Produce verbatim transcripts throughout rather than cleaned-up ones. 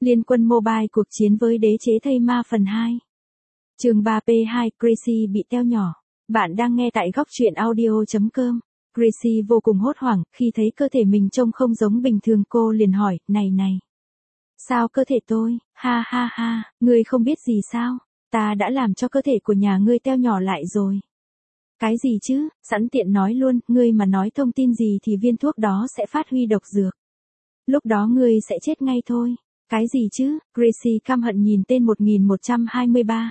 Liên quân mobile cuộc chiến với đế chế thây ma phần hai. Chương ba P hai, Gracie bị teo nhỏ. Bạn đang nghe tại góc truyện audio chấm com. Gracie vô cùng hốt hoảng, khi thấy cơ thể mình trông không giống bình thường cô liền hỏi, này này. Sao cơ thể tôi, ha ha ha, ngươi không biết gì sao, ta đã làm cho cơ thể của nhà ngươi teo nhỏ lại rồi. Cái gì chứ, sẵn tiện nói luôn, ngươi mà nói thông tin gì thì viên thuốc đó sẽ phát huy độc dược. Lúc đó ngươi sẽ chết ngay thôi. Cái gì chứ, Gracie căm hận nhìn tên một nghìn một trăm hai mươi ba.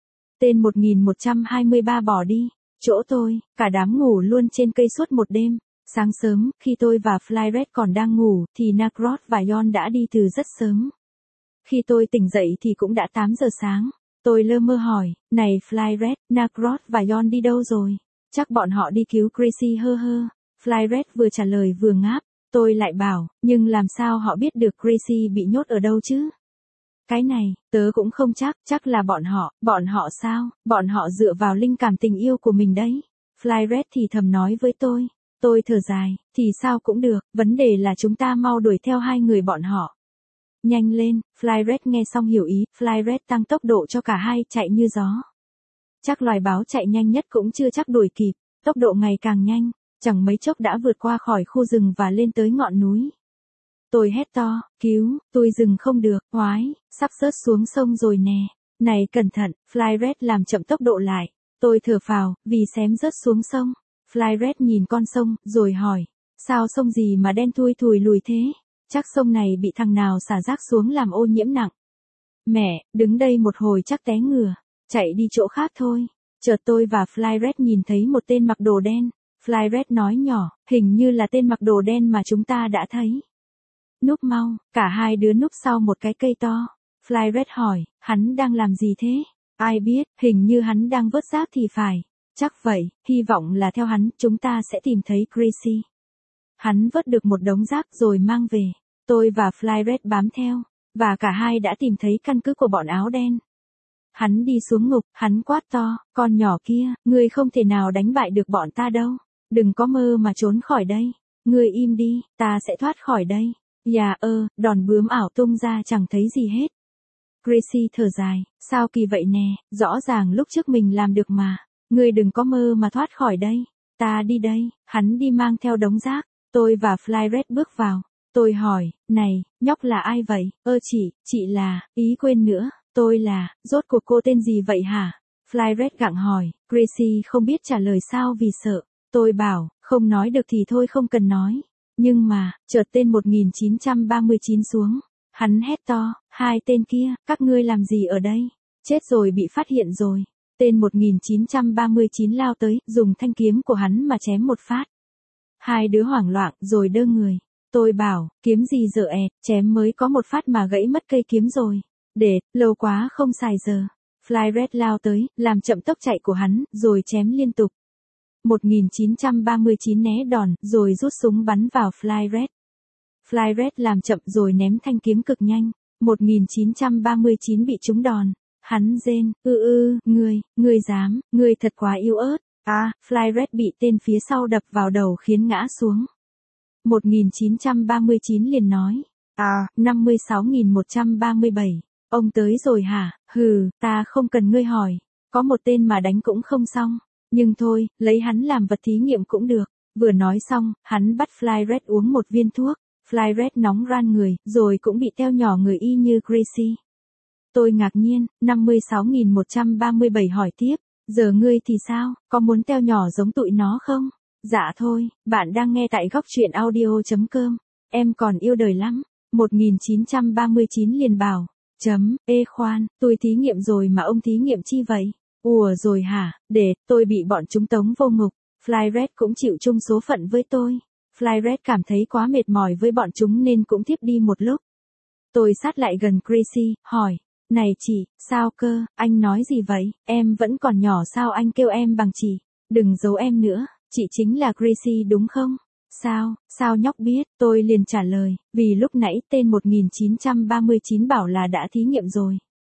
Tên một nghìn một trăm hai mươi ba bỏ đi, chỗ tôi, cả đám ngủ luôn trên cây suốt một đêm. Sáng sớm, khi tôi và Flyret còn đang ngủ, thì Nacrot và Yon đã đi từ rất sớm. Khi tôi tỉnh dậy thì cũng đã tám giờ sáng. Tôi lơ mơ hỏi, này Flyret, Nacrot và Yon đi đâu rồi? Chắc bọn họ đi cứu Gracie hơ hơ. Flyret vừa trả lời vừa ngáp. Tôi lại bảo, nhưng làm sao họ biết được Gracie bị nhốt ở đâu chứ? Cái này, tớ cũng không chắc, chắc là bọn họ, bọn họ sao? Bọn họ dựa vào linh cảm tình yêu của mình đấy. Flyret thì thầm nói với tôi. Tôi thở dài, thì sao cũng được, vấn đề là chúng ta mau đuổi theo hai người bọn họ. Nhanh lên, Flyret nghe xong hiểu ý, Flyret tăng tốc độ cho cả hai chạy như gió. Chắc loài báo chạy nhanh nhất cũng chưa chắc đuổi kịp, tốc độ ngày càng nhanh. Chẳng mấy chốc đã vượt qua khỏi khu rừng và lên tới ngọn núi. Tôi hét to, cứu, tôi dừng không được, oái, sắp rớt xuống sông rồi nè. Này cẩn thận, Flyret làm chậm tốc độ lại. Tôi thở phào, vì xém rớt xuống sông. Flyret nhìn con sông, rồi hỏi, sao sông gì mà đen thui thùi lùi thế? Chắc sông này bị thằng nào xả rác xuống làm ô nhiễm nặng. Mẹ, đứng đây một hồi chắc té ngửa, chạy đi chỗ khác thôi. Chợt tôi và Flyret nhìn thấy một tên mặc đồ đen. Flyret nói nhỏ, hình như là tên mặc đồ đen mà chúng ta đã thấy. Núp mau, cả hai đứa núp sau một cái cây to. Flyret hỏi, hắn đang làm gì thế? Ai biết, hình như hắn đang vớt rác thì phải. Chắc vậy, hy vọng là theo hắn, chúng ta sẽ tìm thấy Gracie. Hắn vớt được một đống rác rồi mang về. Tôi và Flyret bám theo, và cả hai đã tìm thấy căn cứ của bọn áo đen. Hắn đi xuống ngục, hắn quát to, con nhỏ kia, ngươi không thể nào đánh bại được bọn ta đâu. Đừng có mơ mà trốn khỏi đây. Ngươi im đi, ta sẽ thoát khỏi đây. Dạ ơ, đòn bướm ảo tung ra chẳng thấy gì hết. Gracie thở dài, sao kỳ vậy nè, rõ ràng lúc trước mình làm được mà. Ngươi đừng có mơ mà thoát khỏi đây. Ta đi đây, hắn đi mang theo đống rác. Tôi và Flyret bước vào. Tôi hỏi, này, nhóc là ai vậy? Ơ chị, chị là, ý quên nữa, tôi là, rốt cuộc cô tên gì vậy hả? Flyret gặng hỏi, Gracie không biết trả lời sao vì sợ. Tôi bảo, không nói được thì thôi không cần nói. Nhưng mà, chợt tên một nghìn chín trăm ba mươi chín xuống. Hắn hét to, hai tên kia, các ngươi làm gì ở đây? Chết rồi bị phát hiện rồi. Tên một nghìn chín trăm ba mươi chín lao tới, dùng thanh kiếm của hắn mà chém một phát. Hai đứa hoảng loạn rồi đơ người. Tôi bảo, kiếm gì dở ẹt, chém mới có một phát mà gãy mất cây kiếm rồi. Để, lâu quá không xài giờ. Flyret lao tới, làm chậm tốc chạy của hắn, rồi chém liên tục. một nghìn chín trăm ba mươi chín né đòn, rồi rút súng bắn vào Flyret. Flyret làm chậm rồi ném thanh kiếm cực nhanh. một nghìn chín trăm ba mươi chín bị trúng đòn. Hắn rên, ư ư, ngươi, ngươi dám, ngươi thật quá yếu ớt. À, Flyret bị tên phía sau đập vào đầu khiến ngã xuống. một nghìn chín trăm ba mươi chín liền nói, à, năm mươi sáu nghìn một trăm ba mươi bảy. Ông tới rồi hả? Hừ, ta không cần ngươi hỏi. Có một tên mà đánh cũng không xong. Nhưng thôi, lấy hắn làm vật thí nghiệm cũng được. Vừa nói xong, hắn bắt Flyret uống một viên thuốc. Flyret nóng ran người, rồi cũng bị teo nhỏ người y như Gracie. Tôi ngạc nhiên, năm mươi sáu nghìn một trăm ba mươi bảy hỏi tiếp, giờ ngươi thì sao, có muốn teo nhỏ giống tụi nó không? Dạ thôi, bạn đang nghe tại góc truyện audio chấm com. Em còn yêu đời lắm. một nghìn chín trăm ba mươi chín liền bảo, chấm, ê khoan, tôi thí nghiệm rồi mà ông thí nghiệm chi vậy? Ủa rồi hả, để, tôi bị bọn chúng tống vô ngục. Flyret cũng chịu chung số phận với tôi. Flyret cảm thấy quá mệt mỏi với bọn chúng nên cũng thiếp đi một lúc. Tôi sát lại gần Gracie, hỏi, này chị, sao cơ, anh nói gì vậy, em vẫn còn nhỏ sao anh kêu em bằng chị, đừng giấu em nữa, chị chính là Gracie đúng không? Sao, sao nhóc biết, tôi liền trả lời, vì lúc nãy tên một nghìn chín trăm ba mươi chín bảo là đã thí nghiệm rồi.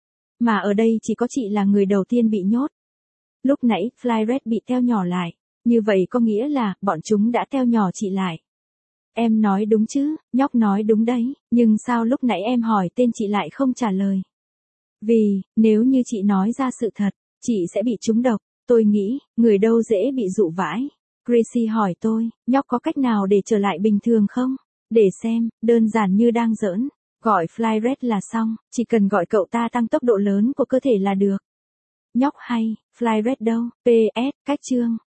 Mà ở đây chỉ có chị là người đầu tiên bị nhốt. Lúc nãy, Flyret bị teo nhỏ lại. Như vậy có nghĩa là, bọn chúng đã teo nhỏ chị lại. Em nói đúng chứ, nhóc nói đúng đấy, nhưng sao lúc nãy em hỏi tên chị lại không trả lời? Vì, nếu như chị nói ra sự thật, chị sẽ bị trúng độc, tôi nghĩ, người đâu dễ bị dụ vãi. Gracie hỏi tôi, nhóc có cách nào để trở lại bình thường không? Để xem, đơn giản như đang giỡn. Gọi Flyret là xong, chỉ cần gọi cậu ta tăng tốc độ lớn của cơ thể là được. Nhóc hay, Flyret đâu? pê ét, cách chương.